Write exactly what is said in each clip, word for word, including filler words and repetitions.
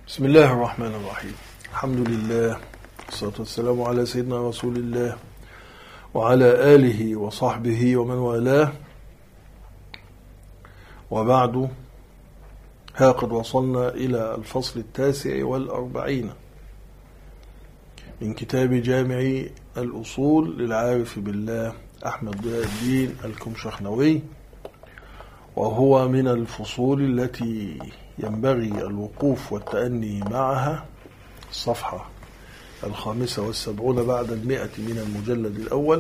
بسم الله الرحمن الرحيم. الحمد لله والصلاة والسلام على سيدنا رسول الله وعلى آله وصحبه ومن والاه، وبعد، ها قد وصلنا إلى الفصل التاسع والأربعين من كتاب جامع الأصول للعارف بالله أحمد ضياء الدين الكمشخنوي، وهو من الفصول التي ينبغي الوقوف والتأني معها. الصفحة الخامسة والسبعون بعد المئة من المجلد الأول،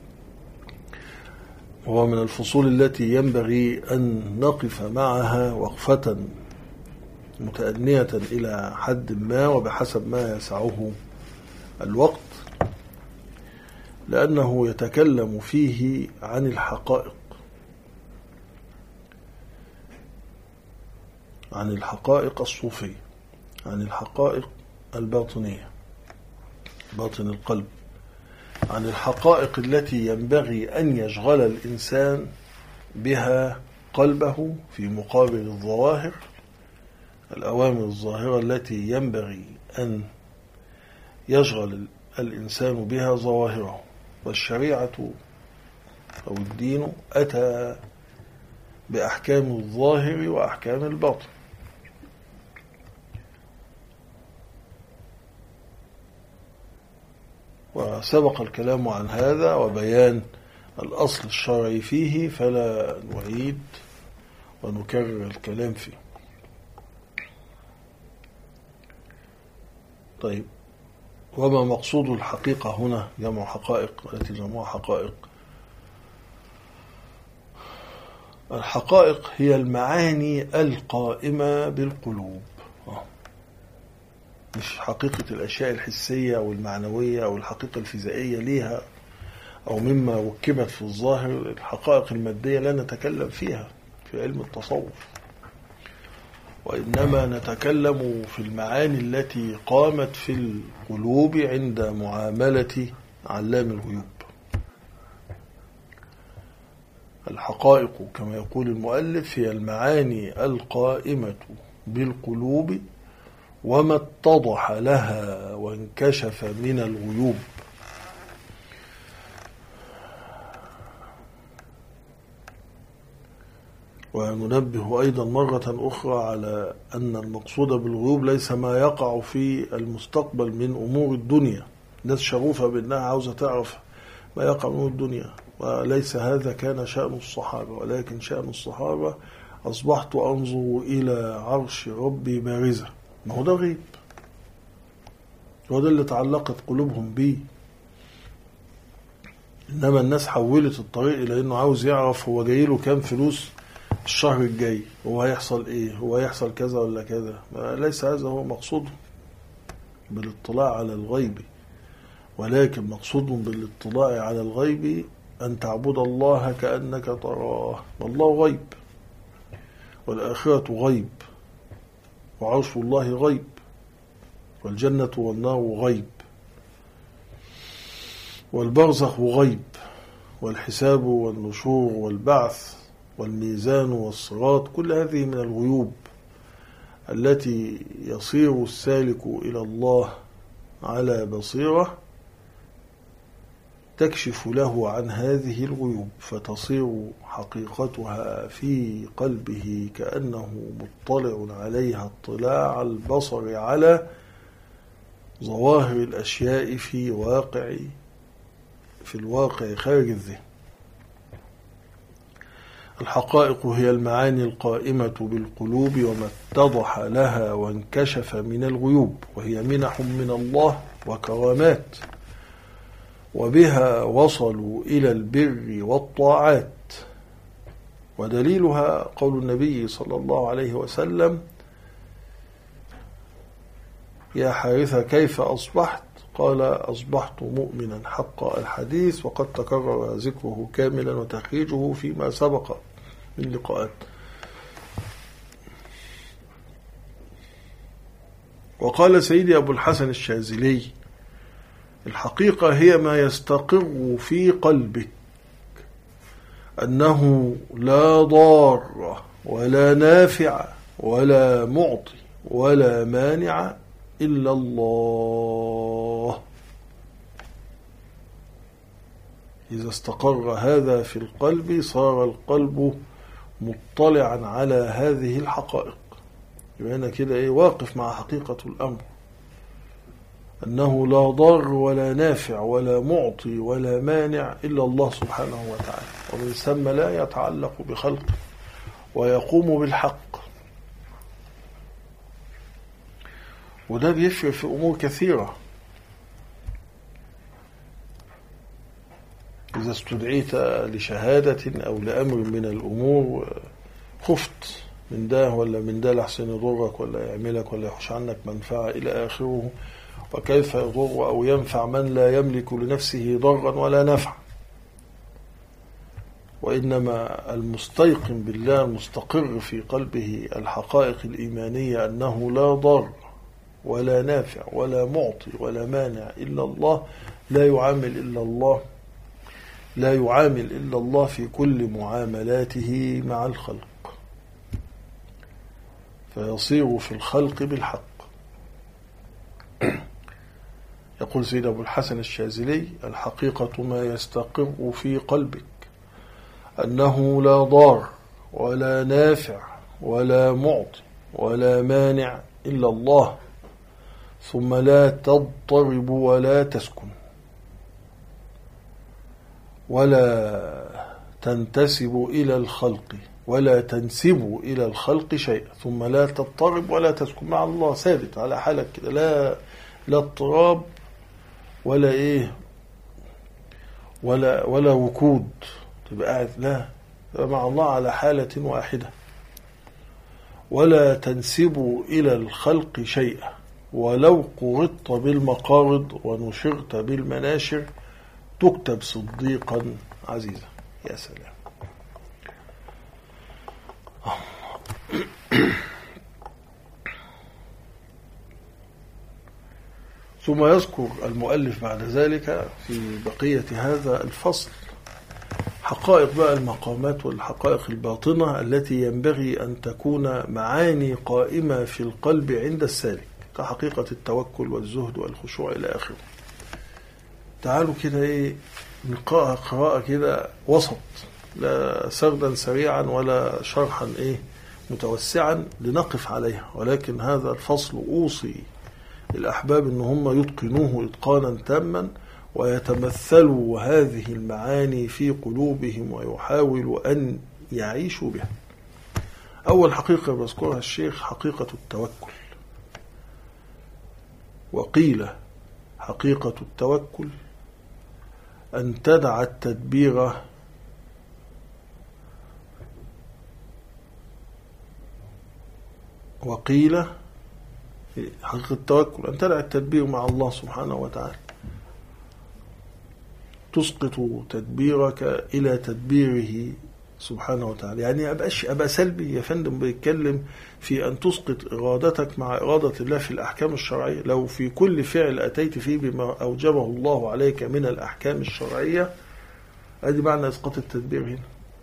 وهو من الفصول التي ينبغي أن نقف معها وقفة متأنية إلى حد ما وبحسب ما يسعه الوقت، لأنه يتكلم فيه عن الحقائق عن الحقائق الصوفية، عن الحقائق الباطنية، باطن القلب، عن الحقائق التي ينبغي أن يشغل الإنسان بها قلبه في مقابل الظواهر، الأوامر الظاهرة التي ينبغي أن يشغل الإنسان بها ظواهره. والشريعة أو الدين أتى بأحكام الظاهر وأحكام الباطن. وسبق الكلام عن هذا وبيان الأصل الشرعي فيه، فلا نعيد ونكرر الكلام فيه. طيب، وما مقصود الحقيقة هنا؟ جمع حقائق، التي جمعها حقائق. الحقائق هي المعاني القائمة بالقلوب، مش حقيقة الأشياء الحسية أو المعنوية أو الحقيقة الفيزيائية ليها أو مما وكبت في الظاهر. الحقائق المادية لا نتكلم فيها في علم التصوف، وإنما نتكلم في المعاني التي قامت في القلوب عند معاملة علام الغيوب. الحقائق كما يقول المؤلف هي المعاني القائمة بالقلوب وما اتضح لها وانكشف من الغيوب. وننبه أيضا مرة أخرى على أن المقصود بالغيوب ليس ما يقع في المستقبل من أمور الدنيا. الناس شغوفة بأنها عاوزة تعرف ما يقع من الدنيا، وليس هذا كان شأن الصحابة، ولكن شأن الصحابة أصبحت أنظر إلى عرش ربي بارزة. ما هو ده غيب، هو ده اللي تعلقت قلوبهم بيه. إنما الناس حولت الطريق إلى أنه عاوز يعرف هو جاي له كام فلوس الشهر الجاي، هو هيحصل إيه، هو هيحصل كذا ولا كذا. ليس هذا هو مقصوده بالاطلاع على الغيب، ولكن مقصود بالاطلاع على الغيب أن تعبد الله كأنك تراه، والله غيب، والآخرة غيب، وعرش الله غيب، والجنة والنار غيب، والبرزخ غيب، والحساب والنشور والبعث والميزان والصراط، كل هذه من الغيوب التي يصير السالك إلى الله على بصيرة تكشف له عن هذه الغيوب، فتصير حقيقتها في قلبه كأنه مطلع عليها اطلاع البصر على ظواهر الأشياء في واقع في الواقع خارج الذهن. الحقائق هي المعاني القائمة بالقلوب وما اتضح لها وانكشف من الغيوب، وهي منح من الله وكرامات، وبها وصلوا إلى البر والطاعات. ودليلها قول النبي صلى الله عليه وسلم: يا حارثة كيف أصبحت؟ قال: أصبحت مؤمنا حقا. الحديث وقد تكرر ذكره كاملا وتخريجه فيما سبق من لقاءات. وقال سيدي أبو الحسن الشاذلي: الحقيقة هي ما يستقر في قلبك أنه لا ضار ولا نافع ولا معطي ولا مانع إلا الله. إذا استقر هذا في القلب صار القلب مطلعا على هذه الحقائق. يبقى هنا كده إيه واقف مع حقيقة الأمر، أنه لا ضار ولا نافع ولا معطي ولا مانع إلا الله سبحانه وتعالى، ومن ثم لا يتعلق بخلقه ويقوم بالحق. وده بيفرق في أمور كثيرة. إذا استدعيت لشهادة أو لأمر من الأمور خفت من ده ولا من ده لحسن يضرك ولا يعملك ولا يخش عنك منفعة إلى آخره، وكيف يضر أو ينفع من لا يملك لنفسه ضرا ولا نفع. وإنما المستيقن بالله المستقر في قلبه الحقائق الإيمانية أنه لا ضر ولا نافع ولا معطي ولا مانع إلا الله، لا يعامل إلا الله لا يعامل إلا الله في كل معاملاته مع الخلق، فيصير في الخلق بالحق. يقول سيد أبو الحسن الشاذلي: الحقيقة ما يستقر في قلبك أنه لا ضار ولا نافع ولا معطي ولا مانع إلا الله، ثم لا تضطرب ولا تسكن ولا تنتسب إلى الخلق ولا تنسب إلى الخلق شيئا، ثم لا تضطرب ولا تسكن مع الله ثابت على حالك كده، لا لا اضطراب ولا إيه ولا ولا وكود تبقى قاعد، لا تبقى مع الله على حالة واحدة. ولا تنسب إلى الخلق شيئا، ولو قرضت بالمقارض ونشرت بالمناشر تكتب صديقا عزيزا. يا سلام. ثم يذكر المؤلف بعد ذلك في بقية هذا الفصل حقائق بقى المقامات والحقائق الباطنة التي ينبغي أن تكون معاني قائمة في القلب عند السالك، كحقيقة التوكل والزهد والخشوع إلى آخره. تعالوا كده إيه نقرأ قراءة كده وسط، لا سردا سريعا ولا شرحا إيه متوسعا لنقف عليها، ولكن هذا الفصل أوصي الأحباب أن هم يتقنوه إتقانا تاما ويتمثلوا هذه المعاني في قلوبهم ويحاولوا أن يعيشوا بها. أول حقيقة بذكرها الشيخ حقيقة التوكل. وقيل حقيقة التوكل أن تدع التدبير وقيل حقيقة التوكل أن تدع التدبير مع الله سبحانه وتعالى، تسقط تدبيرك إلى تدبيره سبحانه وتعالى. يعني أبقاش أبقى سلبي يا فندم بيتكلم في أن تسقط إرادتك مع إرادة الله في الأحكام الشرعية. لو في كل فعل أتيت فيه بما أوجبه الله عليك من الأحكام الشرعية، أدي معنى إسقاط التدبير هنا.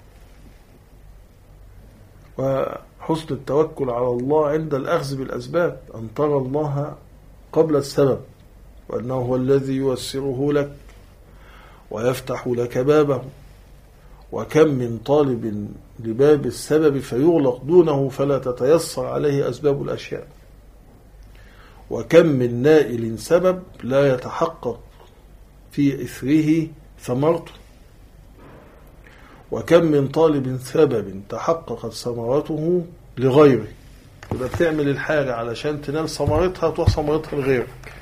وحسن التوكل على الله عند الأخذ بالأسباب، أن ترى الله قبل السبب، وأنه هو الذي ييسره لك ويفتح لك بابه. وكم من طالب لباب السبب فيغلق دونه فلا تتيسر عليه أسباب الأشياء، وكم من نائل سبب لا يتحقق في إثره ثمرته، وكم من طالب سبب تحققت ثمرته لغيره. يبقى بتعمل الحاجة علشان تنال ثمرتها تروح ثمرتها لغيرك.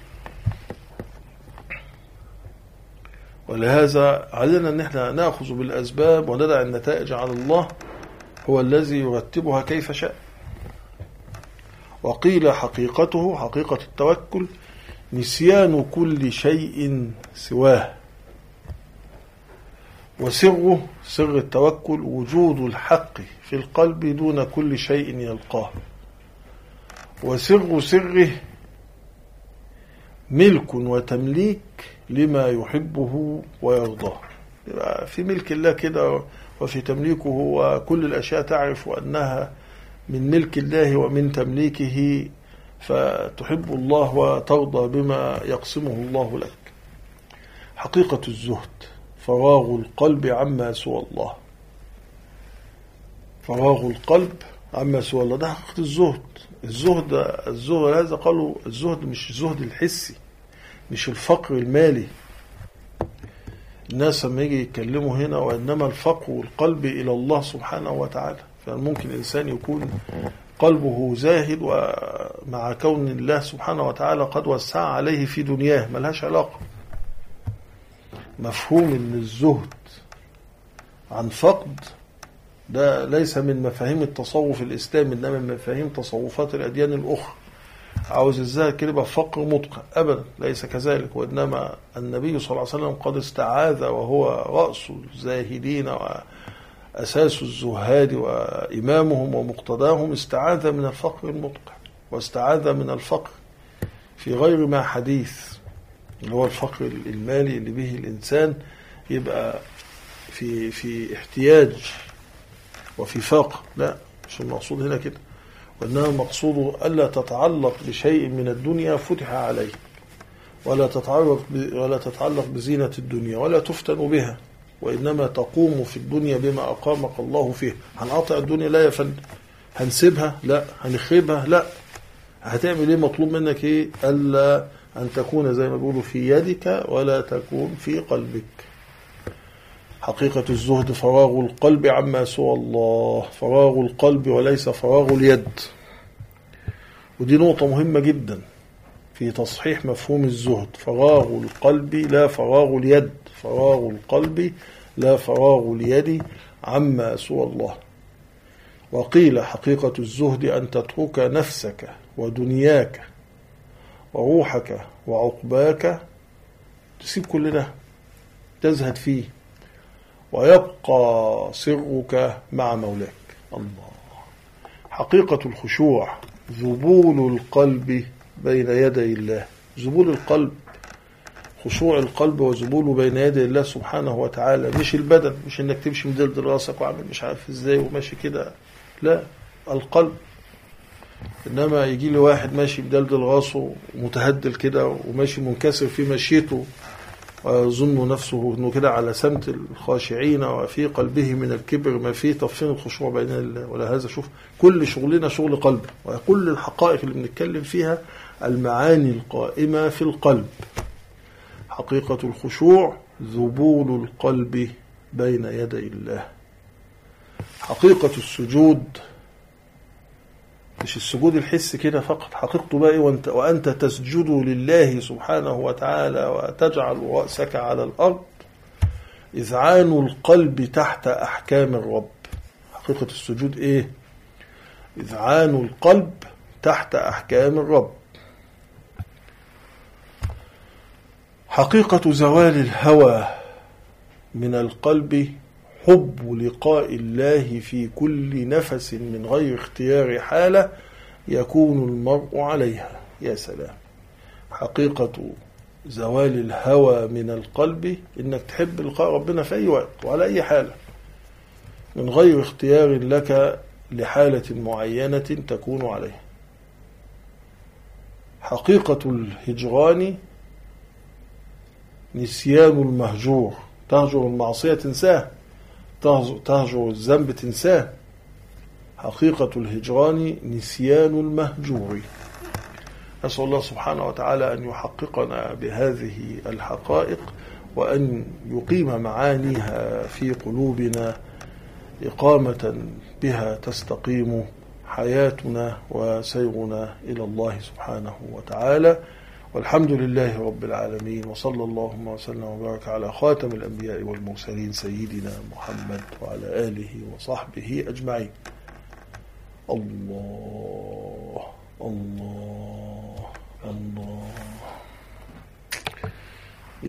ولهذا علينا أن احنا نأخذ بالأسباب وندع النتائج على الله، هو الذي يرتبها كيف شاء. وقيل حقيقته حقيقة التوكل نسيان كل شيء سواه، وسره سر التوكل وجود الحق في القلب دون كل شيء يلقاه، وسر سره ملك وتمليك لما يحبه ويرضاه. في ملك الله كده وفي تمليكه، وكل الأشياء تعرف أنها من ملك الله ومن تمليكه، فتحب الله وترضى بما يقسمه الله لك. حقيقة الزهد فراغ القلب عما سوى الله. فراغ القلب عما سوى الله، ده حقيقة الزهد. الزهد الزهد هذا قالوا الزهد مش الزهد الحسي، مش الفقر المالي. الناس لما يجي يتكلموا هنا وإنما الفقر القلب إلى الله سبحانه وتعالى، فممكن الإنسان يكون قلبه زاهد ومع كون الله سبحانه وتعالى قد وسع عليه في دنياه، ملهاش علاقة. مفهوم ان الزهد عن فقد ده ليس من مفاهيم التصوف الإسلامي، إنما من مفاهيم تصوفات الأديان الأخرى. عاوز الزاهد كده يبقى فقر مطلق، أبدا ليس كذلك. وإنما النبي صلى الله عليه وسلم قد استعاذ وهو رأس الزاهدين وأساس الزهاد وإمامهم ومقتداهم، استعاذ من الفقر المطلق، واستعاذ من الفقر في غير ما حديث، اللي هو الفقر المالي اللي به الإنسان يبقى في في احتياج وفي فاقة. لا، مش المقصود هنا كده. وإنما المقصود ألا تتعلق بشيء من الدنيا فتح عليك، ولا تتعلق ولا تتعلق بزينة الدنيا، ولا تفتن بها، وإنما تقوم في الدنيا بما أقامك الله فيه. هنقطع الدنيا؟ لا يا فندم. هنسيبها؟ لا. هنخيبها؟ لا. هتعمل ايه؟ مطلوب منك ايه؟ ألا أن تكون زي ما بيقولوا في يدك ولا تكون في قلبك. حقيقة الزهد فراغ القلب عما سوى الله، فراغ القلب وليس فراغ اليد. ودي نقطة مهمة جدا في تصحيح مفهوم الزهد. فراغ القلب لا فراغ اليد، فراغ القلب لا فراغ اليد عما سوى الله. وقيل حقيقة الزهد أن تترك نفسك ودنياك وروحك وعقباك، تسيب كل ده تزهد فيه، ويبقى سرك مع مولاك. الله. حقيقة الخشوع ذبول القلب بين يدي الله. ذبول القلب، خشوع القلب وذبوله بين يدي الله سبحانه وتعالى، مش البدن، مش انك تمشي مدلدل راسك وعامل مش عارف ازاي وماشي كده، لا، القلب. انما يجي لي واحد ماشي مدلدل راسه متهدل كده وماشي منكسر في مشيته، ويظن نفسه انه كده على سمت الخاشعين وفي قلبه من الكبر ما فيه. طب فين الخشوع بين الله؟ ولا هذا. شوف، كل شغلنا شغل قلب، وكل الحقائق اللي بنتكلم فيها المعاني القائمة في القلب. حقيقة الخشوع ذبول القلب بين يدي الله. حقيقة السجود مش السجود الحس كده فقط، حقيقته بقى وانت, وأنت تسجد لله سبحانه وتعالى وتجعل رأسك على الأرض، إذعان القلب تحت أحكام الرب. حقيقة السجود إيه؟ إذعان القلب تحت أحكام الرب. حقيقة زوال الهوى من القلب حب لقاء الله في كل نفس من غير اختيار حالة يكون المرء عليها. يا سلام. حقيقة زوال الهوى من القلب إنك تحب لقاء ربنا في أي وقت وعلى أي حالة من غير اختيار لك لحالة معينة تكون عليها. حقيقة الهجران نسيان المهجور. تهجر المعصية تنساه، تهجر الذنب تنساه. حقيقة الهجران نسيان المهجور. نسأل الله سبحانه وتعالى أن يحققنا بهذه الحقائق، وأن يقيم معانيها في قلوبنا إقامة بها تستقيم حياتنا وسيرنا إلى الله سبحانه وتعالى. والحمد لله رب العالمين، وصلى اللهم وسلم وبارك على خاتم الأنبياء والمرسلين سيدنا محمد وعلى آله وصحبه أجمعين. الله الله الله.